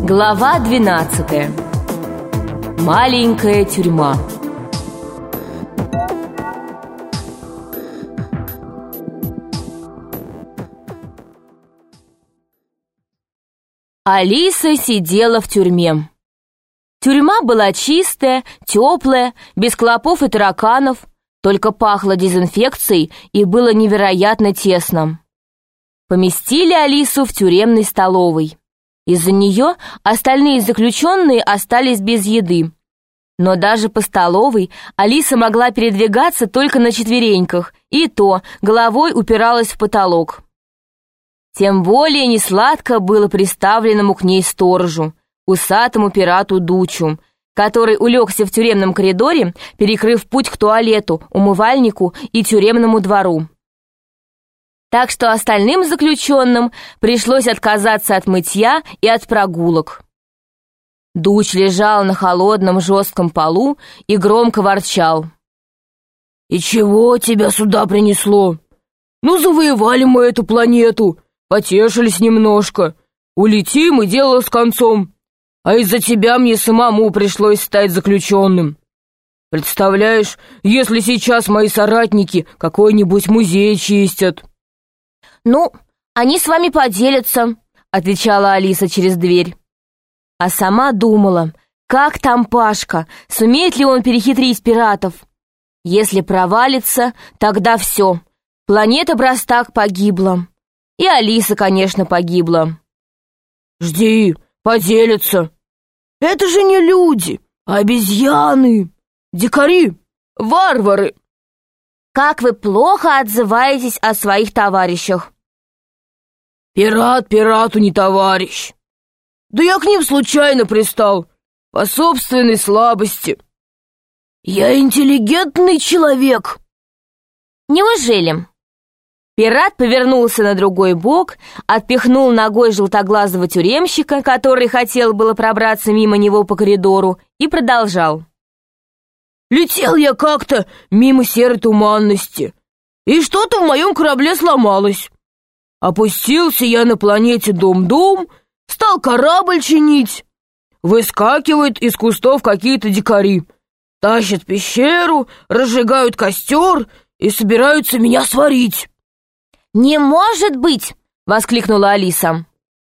Глава 12. Маленькая тюрьма. Алиса сидела в тюрьме. Тюрьма была чистая, теплая, без клопов и тараканов, только пахло дезинфекцией и было невероятно тесно. Поместили Алису в тюремной столовой. Из-за нее остальные заключенные остались без еды. Но даже по столовой Алиса могла передвигаться только на четвереньках, и то головой упиралась в потолок. Тем более несладко было приставленному к ней сторожу, усатому пирату Дучу, который улегся в тюремном коридоре, перекрыв путь к туалету, умывальнику и тюремному двору. Так что остальным заключенным пришлось отказаться от мытья и от прогулок. Дуч лежал на холодном жестком полу и громко ворчал. «И чего тебя сюда принесло? Ну, завоевали мы эту планету, потешились немножко, улетим и дело с концом, а из-за тебя мне самому пришлось стать заключенным. Представляешь, если сейчас мои соратники какой-нибудь музей чистят». «Ну, они с вами поделятся», — отвечала Алиса через дверь. А сама думала, как там Пашка, сумеет ли он перехитрить пиратов. Если провалится, тогда все, планета Брастак погибла. И Алиса, конечно, погибла. «Жди, поделятся. Это же не люди, а обезьяны, дикари, варвары». «Как вы плохо отзываетесь о своих товарищах». «Пират пирату не товарищ. Да я к ним случайно пристал, по собственной слабости. Я интеллигентный человек». «Неужели?» Пират повернулся на другой бок, отпихнул ногой желтоглазого тюремщика, который хотел было пробраться мимо него по коридору, и продолжал. «Летел я как-то мимо серой туманности, и что-то в моем корабле сломалось. Опустился я на планете Дом-Дом, стал корабль чинить. Выскакивают из кустов какие-то дикари, тащат пещеру, разжигают костер и собираются меня сварить». «Не может быть!» — воскликнула Алиса.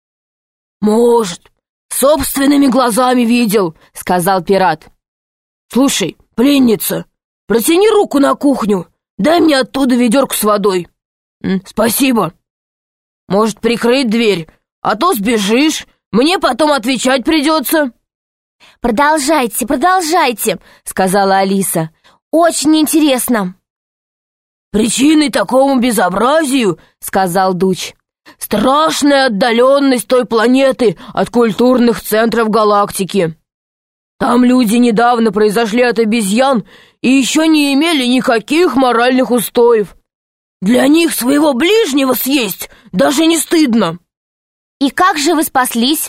«Может, собственными глазами видел», — сказал пират. «Слушай, пленница, протяни руку на кухню, дай мне оттуда ведерко с водой». «Спасибо. Может, прикрыть дверь, а то сбежишь, мне потом отвечать придется». «Продолжайте, продолжайте», — сказала Алиса. «Очень интересно». «Причиной такому безобразию, — сказал Дуч, — страшная отдаленность той планеты от культурных центров галактики. Там люди недавно произошли от обезьян и еще не имели никаких моральных устоев. Для них своего ближнего съесть даже не стыдно». «И как же вы спаслись?»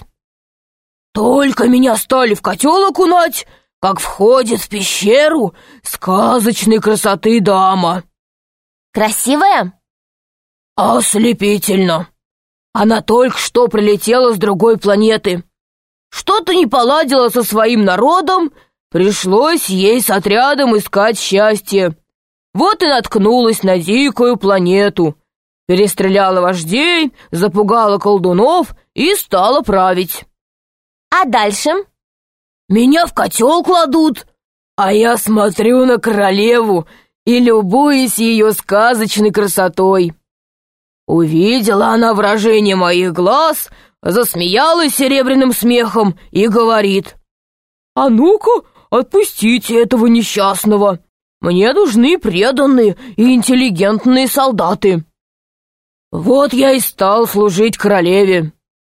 «Только меня стали в котел окунать, как входит в пещеру сказочной красоты дама». «Красивая?» «Ослепительно. Она только что прилетела с другой планеты. Что-то не поладила со своим народом, пришлось ей с отрядом искать счастье. Вот и наткнулась на дикую планету. Перестреляла вождей, запугала колдунов и стала править». «А дальше?» «Меня в котел кладут, а я смотрю на королеву и любуюсь ее сказочной красотой. Увидела она выражение моих глаз, засмеялась серебряным смехом и говорит: «А ну-ка, отпустите этого несчастного. Мне нужны преданные и интеллигентные солдаты». Вот я и стал служить королеве».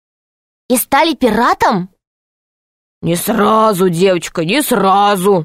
«И стали пиратом?» «Не сразу, девочка, не сразу.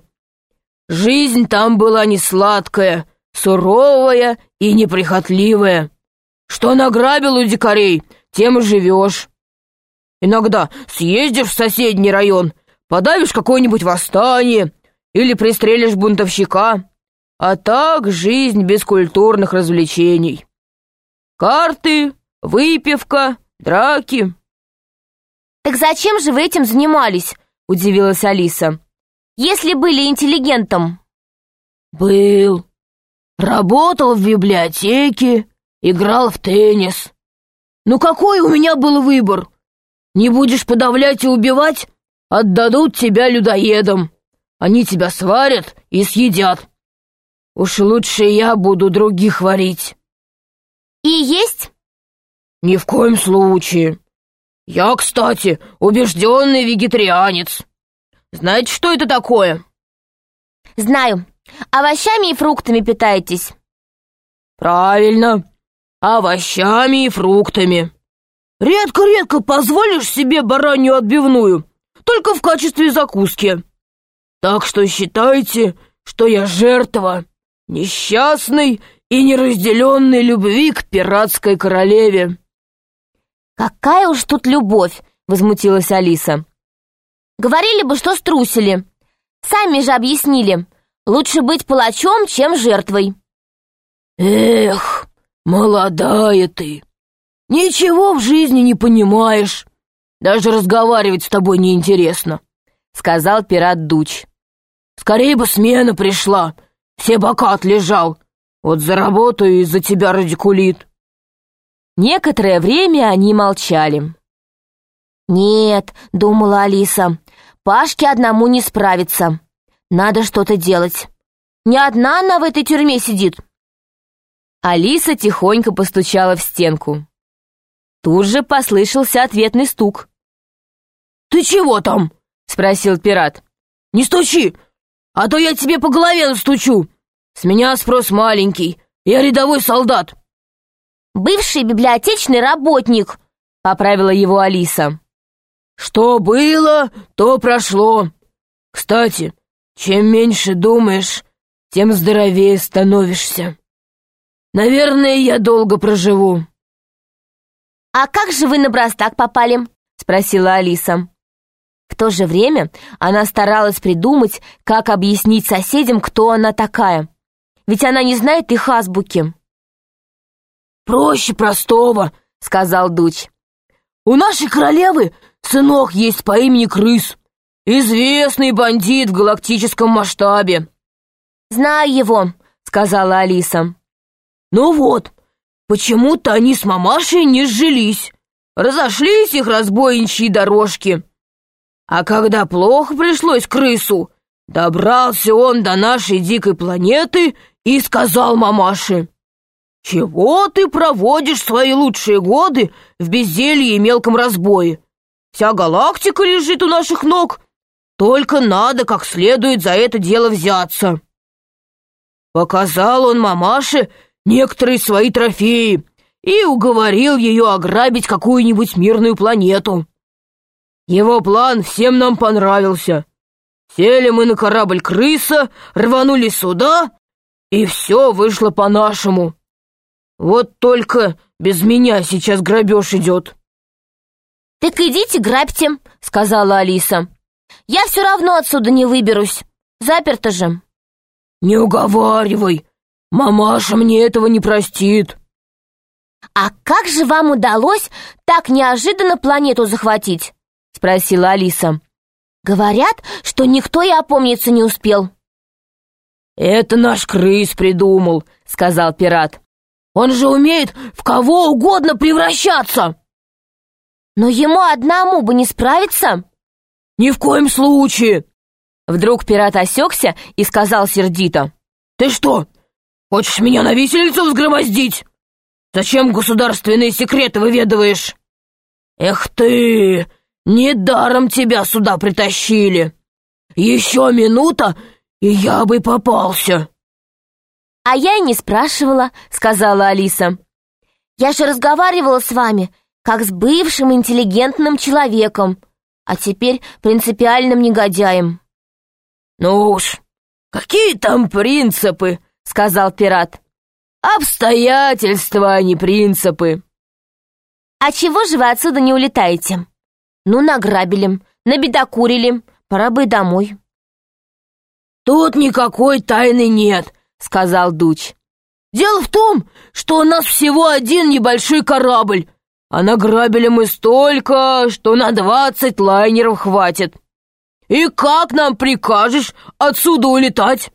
Жизнь там была не сладкая, суровая и неприхотливая. Что награбил у дикарей, тем и живешь. Иногда съездишь в соседний район, подавишь какое-нибудь восстание или пристрелишь бунтовщика, а так жизнь без культурных развлечений. Карты, выпивка, драки». «Так зачем же вы этим занимались?» — удивилась Алиса. «Если были интеллигентом». «Был. Работал в библиотеке, играл в теннис. Ну какой у меня был выбор? Не будешь подавлять и убивать? Отдадут тебя людоедам. Они тебя сварят и съедят. Уж лучше я буду других варить». «И есть?» «Ни в коем случае. Я, кстати, убежденный вегетарианец. Знаете, что это такое?» «Знаю. Овощами и фруктами питаетесь». «Правильно. Овощами и фруктами. Редко-редко позволишь себе баранью отбивную, только в качестве закуски. Так что считайте, что я жертва несчастной и неразделенной любви к пиратской королеве». «Какая уж тут любовь!» — возмутилась Алиса. «Говорили бы, что струсили. Сами же объяснили. Лучше быть палачом, чем жертвой». «Эх, молодая ты, ничего в жизни не понимаешь. Даже разговаривать с тобой неинтересно», — сказал пират Дуч. «Скорее бы смена пришла, все бока отлежал. Вот заработаю из-за тебя радикулит». Некоторое время они молчали. «Нет», — думала Алиса, — «Пашке одному не справиться. Надо что-то делать. Не одна она в этой тюрьме сидит». Алиса тихонько постучала в стенку. Тут же послышался ответный стук. «Ты чего там?» — спросил пират. «Не стучи, а то я тебе по голове настучу. С меня спрос маленький, я рядовой солдат». «Бывший библиотечный работник», — поправила его Алиса. «Что было, то прошло. Кстати, чем меньше думаешь, тем здоровее становишься. Наверное, я долго проживу». «А как же вы на Брастак попали?» — спросила Алиса. В то же время она старалась придумать, как объяснить соседям, кто она такая. Ведь она не знает их азбуки. «Проще простого», — сказал Дуч. «У нашей королевы сынок есть по имени Крыс. Известный бандит в галактическом масштабе». «Знаю его», — сказала Алиса. «Ну вот, почему-то они с мамашей не сжились. Разошлись их разбойничьи дорожки. А когда плохо пришлось Крысу, добрался он до нашей дикой планеты и сказал мамаше: «Чего ты проводишь свои лучшие годы в безделье и мелком разбое? Вся галактика лежит у наших ног, только надо как следует за это дело взяться». Показал он мамаше некоторые свои трофеи и уговорил ее ограбить какую-нибудь мирную планету. Его план всем нам понравился. Сели мы на корабль «Крыса», рванули сюда, и все вышло по-нашему. Вот только без меня сейчас грабеж идет». «Так идите грабьте», — сказала Алиса. «Я все равно отсюда не выберусь. Заперто же». «Не уговаривай, мамаша мне этого не простит». «А как же вам удалось так неожиданно планету захватить?» — спросила Алиса. «Говорят, что никто и опомниться не успел». «Это наш Крыс придумал», — сказал пират. «Он же умеет в кого угодно превращаться». «Но ему одному бы не справиться». «Ни в коем случае». Вдруг пират осекся и сказал сердито: «Ты что, хочешь меня на виселицу взгромоздить? Зачем государственные секреты выведываешь? Эх ты, недаром тебя сюда притащили. Еще минута, и я бы попался». «А я и не спрашивала», — сказала Алиса. «Я же разговаривала с вами, как с бывшим интеллигентным человеком, а теперь принципиальным негодяем». «Ну уж, какие там принципы», — сказал пират. «Обстоятельства, а не принципы». «А чего же вы отсюда не улетаете? Ну, награбили, набедокурили, пора бы и домой». «Тут никакой тайны нет», — сказал Дуч. «Дело в том, что у нас всего один небольшой корабль, а награбили мы столько, что на 20 лайнеров хватит. И как нам прикажешь отсюда улетать?»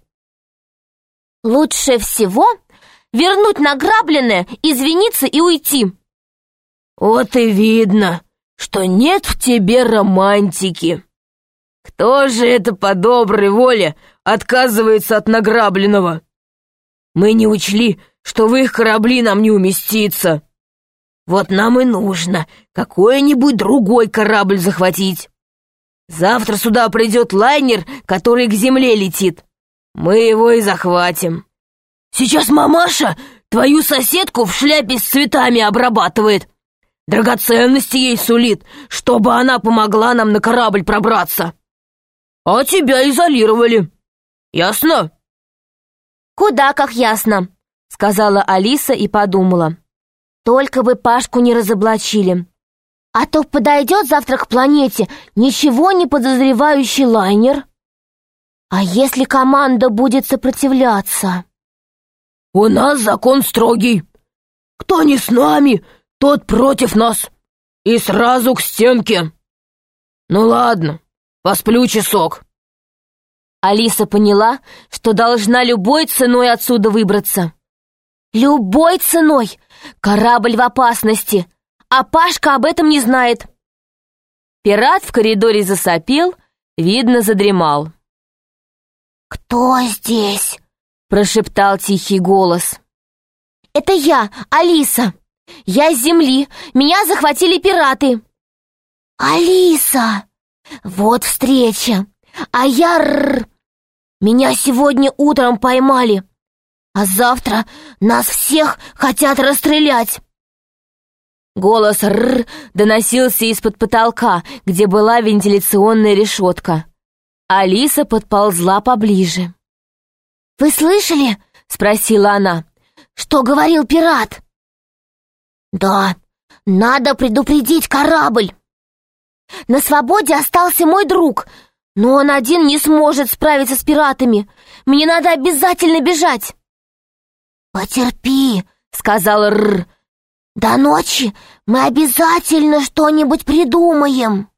«Лучше всего вернуть награбленное, извиниться и уйти». «Вот и видно, что нет в тебе романтики. Кто же это по доброй воле отказывается от награбленного? Мы не учли, что в их корабли нам не уместиться. Вот нам и нужно какой-нибудь другой корабль захватить. Завтра сюда придет лайнер, который к земле летит. Мы его и захватим. Сейчас мамаша твою соседку в шляпе с цветами обрабатывает. Драгоценности ей сулит, чтобы она помогла нам на корабль пробраться. А тебя изолировали. Ясно?» «Куда как ясно», — сказала Алиса и подумала. «Только бы Пашку не разоблачили. А то подойдет завтра к планете ничего не подозревающий лайнер. А если команда будет сопротивляться?» «У нас закон строгий. Кто не с нами, тот против нас. И сразу к стенке. Ну ладно, посплю часок». Алиса поняла, что должна любой ценой отсюда выбраться. Любой ценой! Корабль в опасности, а Пашка об этом не знает. Пират в коридоре засопел, видно, задремал. «Кто здесь?» — прошептал тихий голос. «Это я, Алиса. Я с земли. Меня захватили пираты». «Алиса! Вот встреча! А я Меня сегодня утром поймали, а завтра нас всех хотят расстрелять». Голос «Рррр» доносился из-под потолка, где была вентиляционная решетка. Алиса подползла поближе. «Вы слышали?» — спросила она. «Что говорил пират?» «Да, надо предупредить корабль. На свободе остался мой друг, но он один не сможет справиться с пиратами. Мне надо обязательно бежать». «Потерпи», — сказал Рррр. «До ночи мы обязательно что-нибудь придумаем».